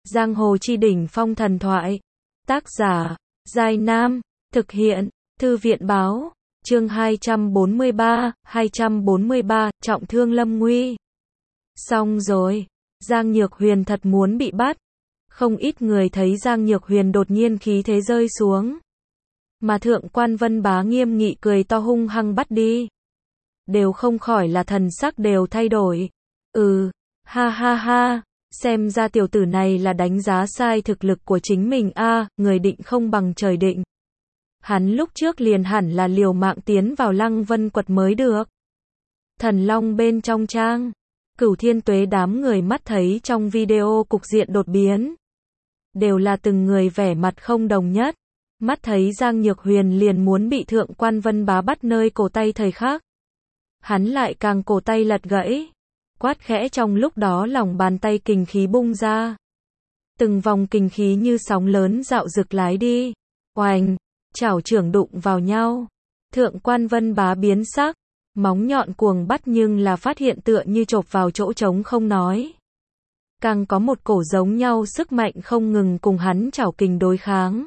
Giang hồ chi đỉnh phong thần thoại. Tác giả, Giai Nam. Thực hiện, Thư viện báo. Chương 243, trọng thương lâm nguy. Xong rồi, Giang Nhược Huyền thật muốn bị bắt. Không ít người thấy Giang Nhược Huyền đột nhiên khí thế rơi xuống. Mà Thượng quan Vân Bá nghiêm nghị cười to hung hăng bắt đi. Đều không khỏi là thần sắc đều thay đổi. Ha ha ha, xem ra tiểu tử này là đánh giá sai thực lực của chính mình người định không bằng trời định. Hắn lúc trước liền hẳn là liều mạng tiến vào Lăng Vân Quật mới được. Thần Long bên trong trang, Cửu Thiên Tuế đám người mắt thấy trong video cục diện đột biến. Đều là từng người vẻ mặt không đồng nhất. Mắt thấy Giang Nhược Huyền liền muốn bị Thượng quan Vân Bá bắt nơi cổ tay thời khắc. Hắn lại càng cổ tay lật gãy. Quát khẽ trong lúc đó lòng bàn tay kình khí bung ra. Từng vòng kình khí như sóng lớn dạo rực lái đi. Oành, chảo trưởng đụng vào nhau. Thượng quan Vân Bá biến sắc. Móng nhọn cuồng bắt nhưng là phát hiện tựa như chộp vào chỗ trống không nói. Càng có một cổ giống nhau sức mạnh không ngừng cùng hắn chảo kình đối kháng.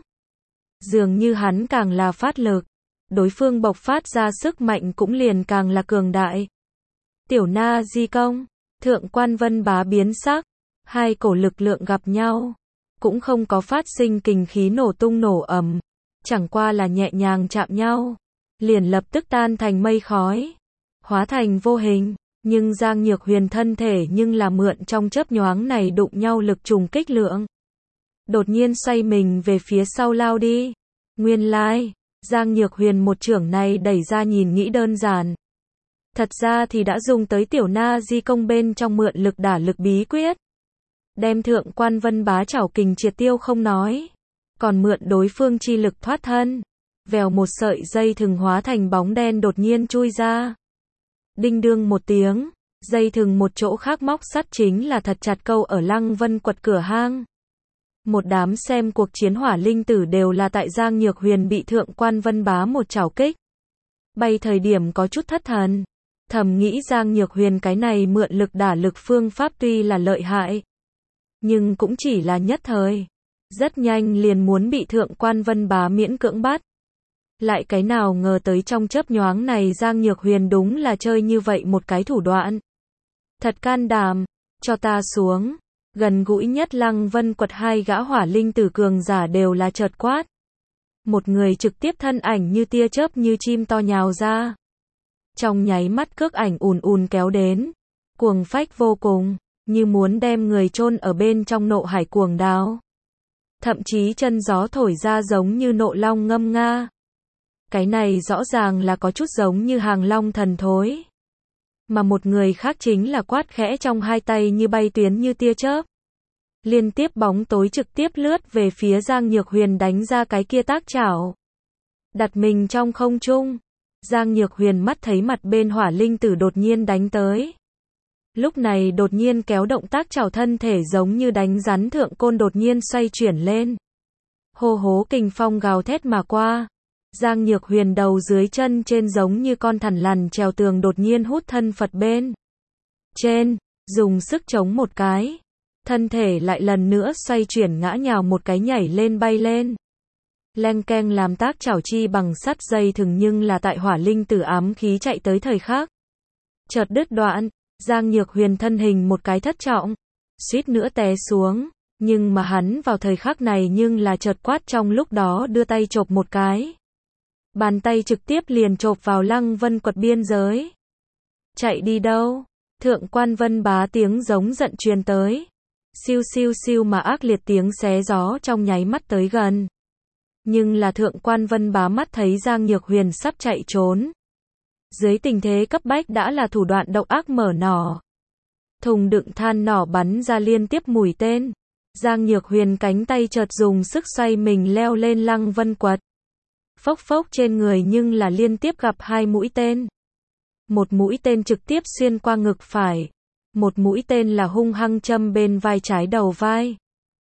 Dường như hắn càng là phát lực. Đối phương bộc phát ra sức mạnh cũng liền càng là cường đại. Tiểu Na Di công, Thượng quan Vân Bá biến sắc, hai cổ lực lượng gặp nhau, cũng không có phát sinh kình khí nổ tung nổ ầm, chẳng qua là nhẹ nhàng chạm nhau, liền lập tức tan thành mây khói, hóa thành vô hình, nhưng Giang Nhược Huyền thân thể nhưng là mượn trong chớp nhoáng này đụng nhau lực trùng kích lượng. Đột nhiên xoay mình về phía sau lao đi. Nguyên lai, Giang Nhược Huyền một chưởng này đẩy ra nhìn nghĩ đơn giản. Thật ra thì đã dùng tới tiểu Na Di công bên trong mượn lực đả lực bí quyết. Đem Thượng quan Vân Bá chảo kình triệt tiêu không nói. Còn mượn đối phương chi lực thoát thân. Vèo một sợi dây thừng hóa thành bóng đen đột nhiên chui ra. Đinh đương một tiếng, dây thừng một chỗ khác móc sắt chính là thật chặt câu ở Lăng Vân Quật cửa hang. Một đám xem cuộc chiến hỏa linh tử đều là tại Giang Nhược Huyền bị Thượng quan Vân Bá một chảo kích. Bay thời điểm có chút thất thần. Thầm nghĩ Giang Nhược Huyền cái này mượn lực đả lực phương pháp tuy là lợi hại. Nhưng cũng chỉ là nhất thời. Rất nhanh liền muốn bị Thượng quan Vân Bá miễn cưỡng bắt. Lại cái nào ngờ tới trong chớp nhoáng này Giang Nhược Huyền đúng là chơi như vậy một cái thủ đoạn. Thật can đảm, cho ta xuống. Gần gũi nhất Lăng Vân Quật hai gã hỏa linh tử cường giả đều là chợt quát. Một người trực tiếp thân ảnh như tia chớp như chim to nhào ra. Trong nháy mắt cước ảnh ùn ùn kéo đến. Cuồng phách vô cùng, như muốn đem người chôn ở bên trong nộ hải cuồng đáo. Thậm chí chân gió thổi ra giống như nộ long ngâm nga. Cái này rõ ràng là có chút giống như hàng long thần thối. Mà một người khác chính là quát khẽ trong hai tay như bay tuyến như tia chớp. Liên tiếp bóng tối trực tiếp lướt về phía Giang Nhược Huyền đánh ra cái kia tác chảo. Đặt mình trong không trung. Giang Nhược Huyền mắt thấy mặt bên hỏa linh tử đột nhiên đánh tới. Lúc này đột nhiên kéo động tác chảo thân thể giống như đánh rắn thượng côn đột nhiên xoay chuyển lên. Hô hố kình phong gào thét mà qua. Giang Nhược Huyền đầu dưới chân trên giống như con thằn lằn trèo tường đột nhiên hút thân Phật bên trên, dùng sức chống một cái. Thân thể lại lần nữa xoay chuyển ngã nhào một cái nhảy lên bay lên. Leng keng làm tác chảo chi bằng sắt dây thừng nhưng là tại hỏa linh tử ám khí chạy tới thời khắc. Chợt đứt đoạn, Giang Nhược Huyền thân hình một cái thất trọng, suýt nữa té xuống, nhưng mà hắn vào thời khắc này nhưng là chợt quát trong lúc đó đưa tay chộp một cái. Bàn tay trực tiếp liền chộp vào Lăng Vân Quật biên giới. Chạy đi đâu? Thượng quan Vân Bá tiếng giống giận truyền tới. Siêu siêu siêu mà ác liệt tiếng xé gió trong nháy mắt tới gần. Nhưng là Thượng quan Vân Bá mắt thấy Giang Nhược Huyền sắp chạy trốn. Dưới tình thế cấp bách đã là thủ đoạn độc ác mở nỏ. Thùng đựng than nỏ bắn ra liên tiếp mũi tên. Giang Nhược Huyền cánh tay chợt dùng sức xoay mình leo lên Lăng Vân Quật. Phốc phốc trên người nhưng là liên tiếp gặp hai mũi tên. Một mũi tên trực tiếp xuyên qua ngực phải. Một mũi tên là hung hăng châm bên vai trái đầu vai.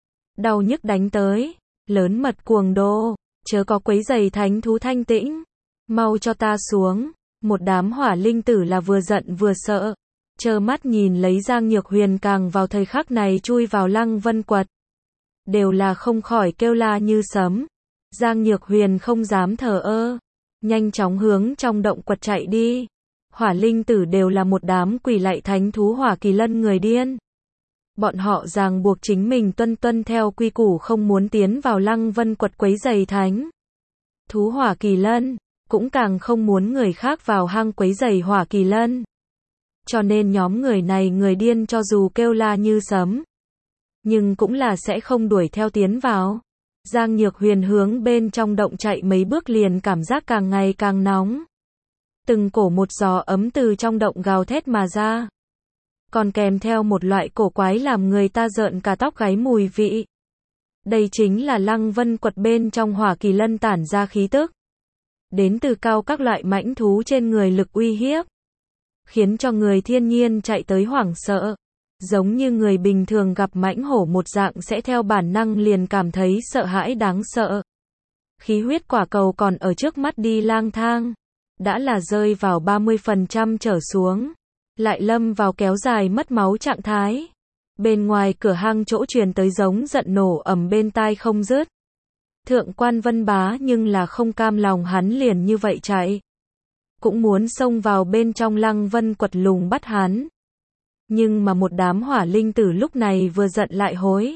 Đau nhức đánh tới. Lớn mật cuồng đô. Chớ có quấy rầy thánh thú thanh tĩnh. Mau cho ta xuống. Một đám hỏa linh tử là vừa giận vừa sợ. Trơ mắt nhìn lấy Giang Nhược Huyền càng vào thời khắc này chui vào Lăng Vân Quật. đều là không khỏi kêu la như sấm. Giang Nhược Huyền không dám thờ ơ, nhanh chóng hướng trong động quật chạy đi. Hỏa linh tử đều là một đám quỷ lạy thánh thú hỏa kỳ lân người điên. Bọn họ ràng buộc chính mình tuân theo quy củ không muốn tiến vào Lăng Vân quật quấy rầy thánh thú hỏa kỳ lân, cũng càng không muốn người khác vào hang quấy rầy hỏa kỳ lân. Cho nên nhóm người này người điên cho dù kêu la như sấm, nhưng cũng là sẽ không đuổi theo tiến vào. Giang Nhược Huyền hướng bên trong động chạy mấy bước liền cảm giác càng ngày càng nóng. Từng cổ một gió ấm từ trong động gào thét mà ra. Còn kèm theo một loại cổ quái làm người ta rợn cả tóc gáy mùi vị. Đây chính là Lăng Vân quật bên trong hỏa kỳ lân tản ra khí tức. Đến từ cao các loại mãnh thú trên người lực uy hiếp. Khiến cho người thiên nhiên chạy tới hoảng sợ. Giống như người bình thường gặp mãnh hổ một dạng sẽ theo bản năng liền cảm thấy sợ hãi đáng sợ. Khí huyết quả cầu còn ở trước mắt đi lang thang. Đã là rơi vào 30% trở xuống. Lại lâm vào kéo dài mất máu trạng thái. Bên ngoài cửa hang chỗ truyền tới giống giận nổ ầm bên tai không dứt. Thượng quan Vân Bá nhưng là không cam lòng hắn liền như vậy chạy. Cũng muốn xông vào bên trong Lăng Vân quật lùng bắt hắn. Nhưng mà một đám hỏa linh tử lúc này vừa giận lại hối.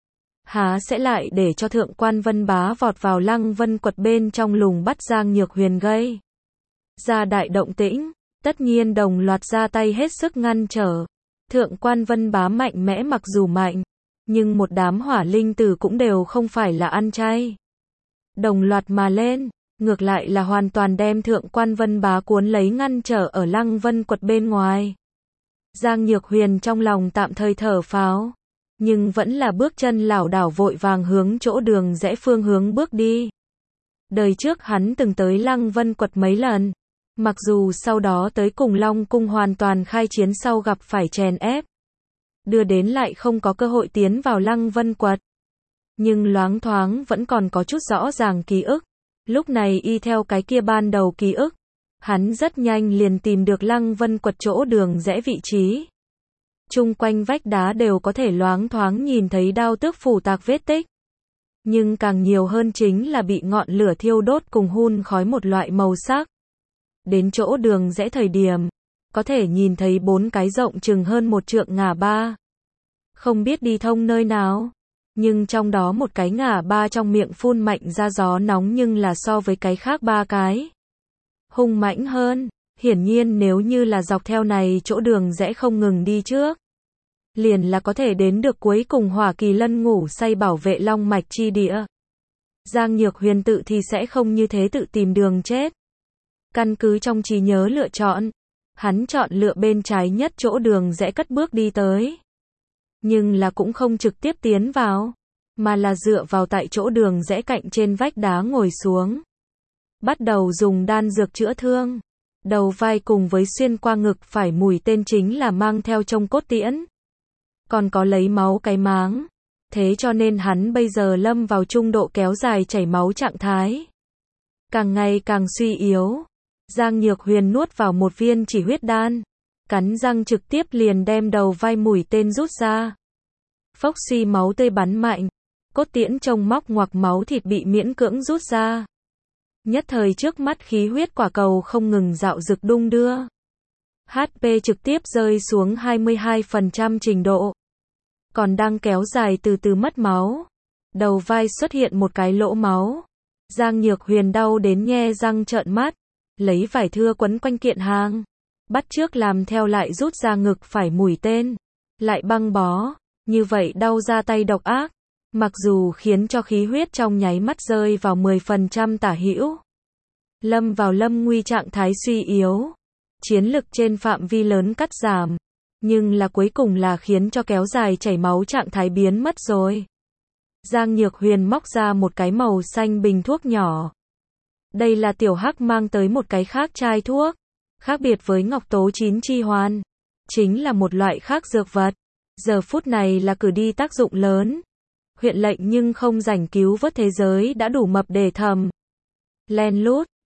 Há sẽ lại để cho thượng quan Vân Bá vọt vào Lăng Vân quật bên trong lùng bắt Giang Nhược Huyền gây ra đại động tĩnh, tất nhiên đồng loạt ra tay hết sức ngăn trở. Thượng quan Vân Bá mạnh mẽ mặc dù mạnh, nhưng một đám hỏa linh tử cũng đều không phải là ăn chay. Đồng loạt mà lên, ngược lại là hoàn toàn đem thượng quan Vân Bá cuốn lấy ngăn trở ở Lăng Vân quật bên ngoài. Giang Nhược Huyền trong lòng tạm thời thở phào, nhưng vẫn là bước chân lảo đảo vội vàng hướng chỗ đường rẽ phương hướng bước đi. Đời trước hắn từng tới Lăng Vân quật mấy lần, mặc dù sau đó tới cùng Long cung hoàn toàn khai chiến sau gặp phải chèn ép, đưa đến lại không có cơ hội tiến vào Lăng Vân quật. Nhưng loáng thoáng vẫn còn có chút rõ ràng ký ức. Lúc này y theo cái kia ban đầu ký ức, hắn rất nhanh liền tìm được Lăng Vân quật chỗ đường rẽ vị trí. Chung quanh vách đá đều có thể loáng thoáng nhìn thấy đao tước phủ tạc vết tích. Nhưng càng nhiều hơn chính là bị ngọn lửa thiêu đốt cùng hun khói một loại màu sắc. Đến chỗ đường rẽ thời điểm, có thể nhìn thấy 4 cái rộng chừng hơn 1 trượng ngả ba. Không biết đi thông nơi nào, nhưng trong đó một cái ngả ba trong miệng phun mạnh ra gió nóng nhưng là so với cái khác 3 cái hung mãnh hơn. Hiển nhiên nếu như là dọc theo này chỗ đường rẽ không ngừng đi trước, liền là có thể đến được cuối cùng hỏa kỳ lân ngủ say bảo vệ long mạch chi địa. Giang Nhược Huyền tự thì sẽ không như thế tự tìm đường chết. Căn cứ trong trí nhớ lựa chọn, hắn chọn lựa bên trái nhất chỗ đường rẽ cất bước đi tới. Nhưng là cũng không trực tiếp tiến vào, mà là dựa vào tại chỗ đường rẽ cạnh trên vách đá ngồi xuống. Bắt đầu dùng đan dược chữa thương. Đầu vai cùng với xuyên qua ngực phải mũi tên chính là mang theo trong cốt tiễn. Còn có lấy máu cái máng. Thế cho nên hắn bây giờ lâm vào trung độ kéo dài chảy máu trạng thái. Càng ngày càng suy yếu. Giang Nhược Huyền nuốt vào một viên chỉ huyết đan. Cắn răng trực tiếp liền đem đầu vai mũi tên rút ra. Phốc suy máu tươi bắn mạnh. Cốt tiễn trông móc ngoặc máu thịt bị miễn cưỡng rút ra. Nhất thời trước mắt khí huyết quả cầu không ngừng dạo dực đung đưa. HP trực tiếp rơi xuống 22% trình độ. Còn đang kéo dài từ từ mất máu. Đầu vai xuất hiện một cái lỗ máu. Giang Nhược Huyền đau đến nhe răng trợn mắt. Lấy vải thưa quấn quanh kiện hàng. Bắt chước làm theo lại rút ra ngực phải mũi tên. Lại băng bó. Như vậy đau ra tay độc ác. Mặc dù khiến cho khí huyết trong nháy mắt rơi vào 10% tả hữu. Lâm vào lâm nguy trạng thái suy yếu. Chiến lực trên phạm vi lớn cắt giảm. Nhưng là cuối cùng là khiến cho kéo dài chảy máu trạng thái biến mất rồi. Giang Nhược Huyền móc ra một cái màu xanh bình thuốc nhỏ. Đây là Tiểu Hắc mang tới một cái khác chai thuốc. Khác biệt với Ngọc Tố Chín Chi Hoàn. Chính là một loại khác dược vật. Giờ phút này là cử đi tác dụng lớn. Huyện lệnh nhưng không rảnh cứu vớt thế giới đã đủ mập để thầm. Len lút,